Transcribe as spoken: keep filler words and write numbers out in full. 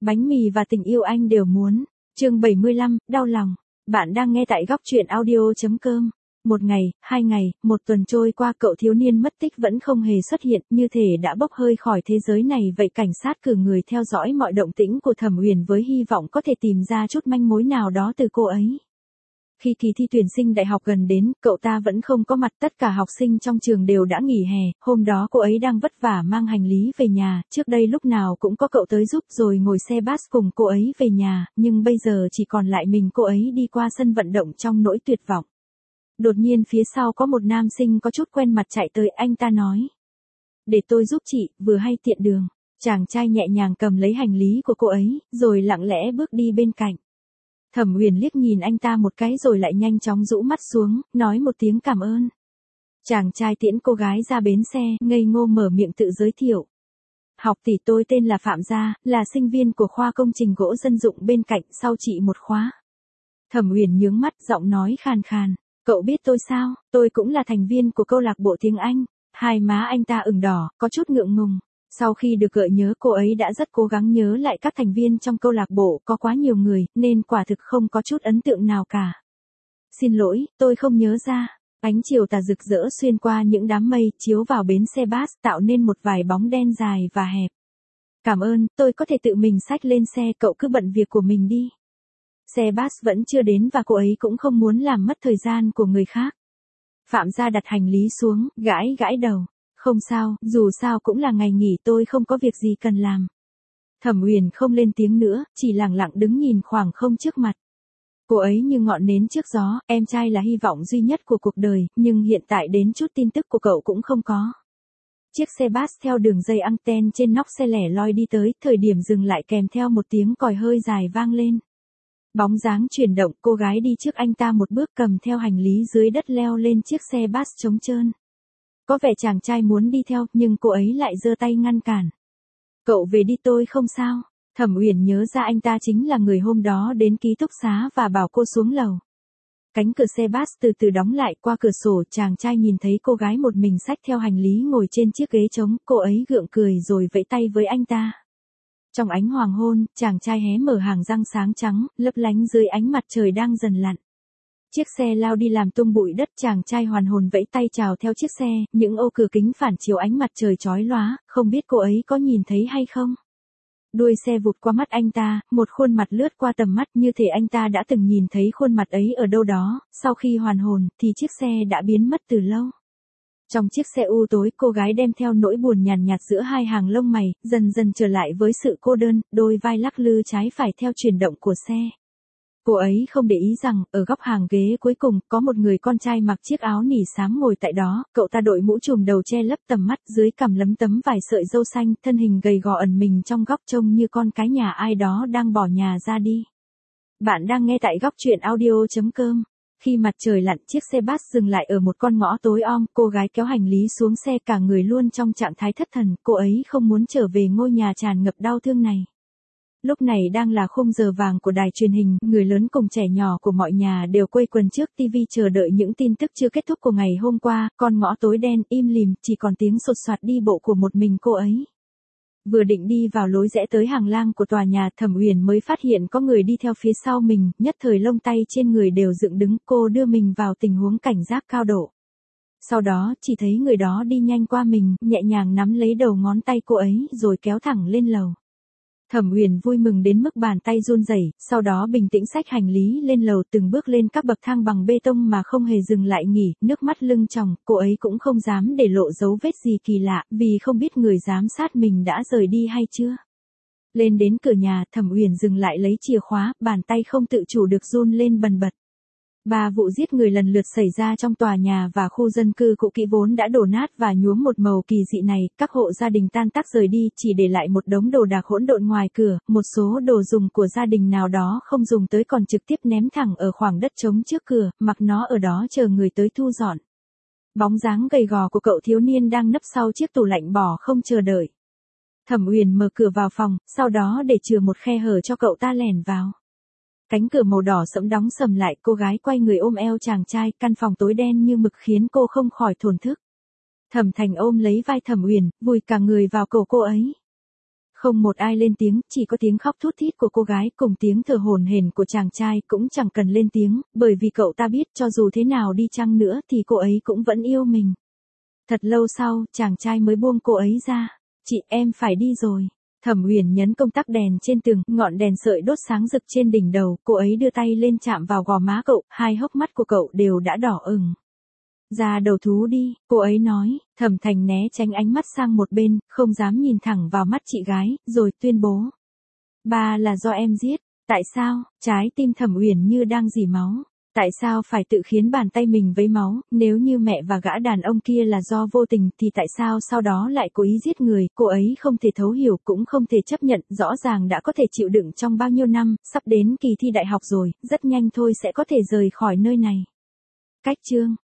Bánh mì và tình yêu anh đều muốn. Chương bảy mươi lăm, đau lòng. Bạn đang nghe tại góc truyện audio chấm com. Một ngày, hai ngày, một tuần trôi qua, cậu thiếu niên mất tích vẫn không hề xuất hiện, như thể đã bốc hơi khỏi thế giới này vậy. Cảnh sát cử người theo dõi mọi động tĩnh của Thẩm Uyển với hy vọng có thể tìm ra chút manh mối nào đó từ cô ấy. Khi kỳ thi tuyển sinh đại học gần đến, cậu ta vẫn không có mặt. Tất cả học sinh trong trường đều đã nghỉ hè. Hôm đó cô ấy đang vất vả mang hành lý về nhà. Trước đây lúc nào cũng có cậu tới giúp rồi ngồi xe bus cùng cô ấy về nhà, nhưng bây giờ chỉ còn lại mình cô ấy đi qua sân vận động trong nỗi tuyệt vọng. Đột nhiên phía sau có một nam sinh có chút quen mặt chạy tới. Anh ta nói: "Để tôi giúp chị, vừa hay tiện đường." Chàng trai nhẹ nhàng cầm lấy hành lý của cô ấy, rồi lặng lẽ bước đi bên cạnh. Thẩm Uyển liếc nhìn anh ta một cái rồi lại nhanh chóng rũ mắt xuống, nói một tiếng cảm ơn. Chàng trai tiễn cô gái ra bến xe, ngây ngô mở miệng tự giới thiệu: "Học tỷ, tôi tên là Phạm Gia, là sinh viên của khoa công trình gỗ dân dụng bên cạnh, sau chị một khóa." Thẩm Uyển nhướng mắt, giọng nói khàn khàn: "Cậu biết tôi sao? Tôi cũng là thành viên của câu lạc bộ tiếng Anh." Hai má anh ta ửng đỏ, có chút ngượng ngùng. Sau khi được gợi nhớ, cô ấy đã rất cố gắng nhớ lại các thành viên trong câu lạc bộ, có quá nhiều người, nên quả thực không có chút ấn tượng nào cả. "Xin lỗi, tôi không nhớ ra." Ánh chiều tà rực rỡ xuyên qua những đám mây, chiếu vào bến xe bus, tạo nên một vài bóng đen dài và hẹp. "Cảm ơn, tôi có thể tự mình xách lên xe, cậu cứ bận việc của mình đi." Xe bus vẫn chưa đến và cô ấy cũng không muốn làm mất thời gian của người khác. Phạm Gia đặt hành lý xuống, gãi gãi đầu. "Không sao, dù sao cũng là ngày nghỉ, tôi không có việc gì cần làm." Thẩm Uyển không lên tiếng nữa, chỉ lặng lặng đứng nhìn khoảng không trước mặt. Cô ấy như ngọn nến trước gió, em trai là hy vọng duy nhất của cuộc đời, nhưng hiện tại đến chút tin tức của cậu cũng không có. Chiếc xe bus theo đường dây anten trên nóc xe lẻ loi đi tới, thời điểm dừng lại kèm theo một tiếng còi hơi dài vang lên. Bóng dáng chuyển động, cô gái đi trước anh ta một bước cầm theo hành lý dưới đất leo lên chiếc xe bus trống trơn. Có vẻ chàng trai muốn đi theo, nhưng cô ấy lại giơ tay ngăn cản. "Cậu về đi, tôi không sao." Thẩm Uyển nhớ ra anh ta chính là người hôm đó đến ký túc xá và bảo cô xuống lầu. Cánh cửa xe bus từ từ đóng lại, qua cửa sổ chàng trai nhìn thấy cô gái một mình xách theo hành lý ngồi trên chiếc ghế trống, cô ấy gượng cười rồi vẫy tay với anh ta. Trong ánh hoàng hôn, chàng trai hé mở hàng răng sáng trắng, lấp lánh dưới ánh mặt trời đang dần lặn. Chiếc xe lao đi làm tung bụi đất, chàng trai hoàn hồn vẫy tay chào theo chiếc xe, những ô cửa kính phản chiếu ánh mặt trời chói lóa, không biết cô ấy có nhìn thấy hay không. Đuôi xe vụt qua mắt anh ta, một khuôn mặt lướt qua tầm mắt, như thể anh ta đã từng nhìn thấy khuôn mặt ấy ở đâu đó. Sau khi hoàn hồn, thì chiếc xe đã biến mất từ lâu. Trong chiếc xe u tối, cô gái đem theo nỗi buồn nhàn nhạt giữa hai hàng lông mày, dần dần trở lại với sự cô đơn, đôi vai lắc lư trái phải theo chuyển động của xe. Cô ấy không để ý rằng, ở góc hàng ghế cuối cùng, có một người con trai mặc chiếc áo nỉ xám ngồi tại đó, cậu ta đội mũ trùm đầu che lấp tầm mắt, dưới cằm lấm tấm vài sợi râu xanh, thân hình gầy gò ẩn mình trong góc trông như con cái nhà ai đó đang bỏ nhà ra đi. Bạn đang nghe tại góc truyện audio chấm com. Khi mặt trời lặn, chiếc xe bus dừng lại ở một con ngõ tối om, cô gái kéo hành lý xuống xe, cả người luôn trong trạng thái thất thần, cô ấy không muốn trở về ngôi nhà tràn ngập đau thương này. Lúc này đang là khung giờ vàng của đài truyền hình, người lớn cùng trẻ nhỏ của mọi nhà đều quây quần trước tivi chờ đợi những tin tức chưa kết thúc của ngày hôm qua. Con ngõ tối đen, im lìm, chỉ còn tiếng sột soạt đi bộ của một mình cô ấy. Vừa định đi vào lối rẽ tới hành lang của tòa nhà, Thẩm Uyển mới phát hiện có người đi theo phía sau mình, nhất thời lông tay trên người đều dựng đứng, cô đưa mình vào tình huống cảnh giác cao độ. Sau đó, chỉ thấy người đó đi nhanh qua mình, nhẹ nhàng nắm lấy đầu ngón tay cô ấy, rồi kéo thẳng lên lầu. Thẩm Uyển vui mừng đến mức bàn tay run rẩy, sau đó bình tĩnh xách hành lý lên lầu, từng bước lên các bậc thang bằng bê tông mà không hề dừng lại nghỉ, nước mắt lưng tròng, cô ấy cũng không dám để lộ dấu vết gì kỳ lạ, vì không biết người giám sát mình đã rời đi hay chưa. Lên đến cửa nhà, Thẩm Uyển dừng lại lấy chìa khóa, bàn tay không tự chủ được run lên bần bật. Ba vụ giết người lần lượt xảy ra trong tòa nhà và khu dân cư cũ kỹ vốn đã đổ nát và nhuốm một màu kỳ dị này, các hộ gia đình tan tác rời đi, chỉ để lại một đống đồ đạc hỗn độn ngoài cửa, một số đồ dùng của gia đình nào đó không dùng tới còn trực tiếp ném thẳng ở khoảng đất trống trước cửa, mặc nó ở đó chờ người tới thu dọn. Bóng dáng gầy gò của cậu thiếu niên đang nấp sau chiếc tủ lạnh bỏ không chờ đợi. Thẩm Uyển mở cửa vào phòng, sau đó để chừa một khe hở cho cậu ta lẻn vào. Cánh cửa màu đỏ sẫm đóng sầm lại, cô gái quay người ôm eo chàng trai, căn phòng tối đen như mực khiến cô không khỏi thổn thức. Thẩm Thành ôm lấy vai Thẩm Uyển, vùi cả người vào cổ cô ấy. Không một ai lên tiếng, chỉ có tiếng khóc thút thít của cô gái cùng tiếng thở hổn hển của chàng trai, cũng chẳng cần lên tiếng, bởi vì cậu ta biết cho dù thế nào đi chăng nữa thì cô ấy cũng vẫn yêu mình. Thật lâu sau, chàng trai mới buông cô ấy ra. Chị, em phải đi rồi. Thẩm Uyển nhấn công tắc đèn trên tường, ngọn đèn sợi đốt sáng rực trên đỉnh đầu, cô ấy đưa tay lên chạm vào gò má cậu, hai hốc mắt của cậu đều đã đỏ ửng. Ra đầu thú đi, cô ấy nói. Thẩm Thành né tránh ánh mắt sang một bên, không dám nhìn thẳng vào mắt chị gái, rồi tuyên bố. Ba là do em giết. Tại sao? Trái tim Thẩm Uyển như đang rỉ máu. Tại sao phải tự khiến bàn tay mình vấy máu, nếu như mẹ và gã đàn ông kia là do vô tình thì tại sao sau đó lại cố ý giết người, cô ấy không thể thấu hiểu cũng không thể chấp nhận, rõ ràng đã có thể chịu đựng trong bao nhiêu năm, sắp đến kỳ thi đại học rồi, rất nhanh thôi sẽ có thể rời khỏi nơi này. Cách chương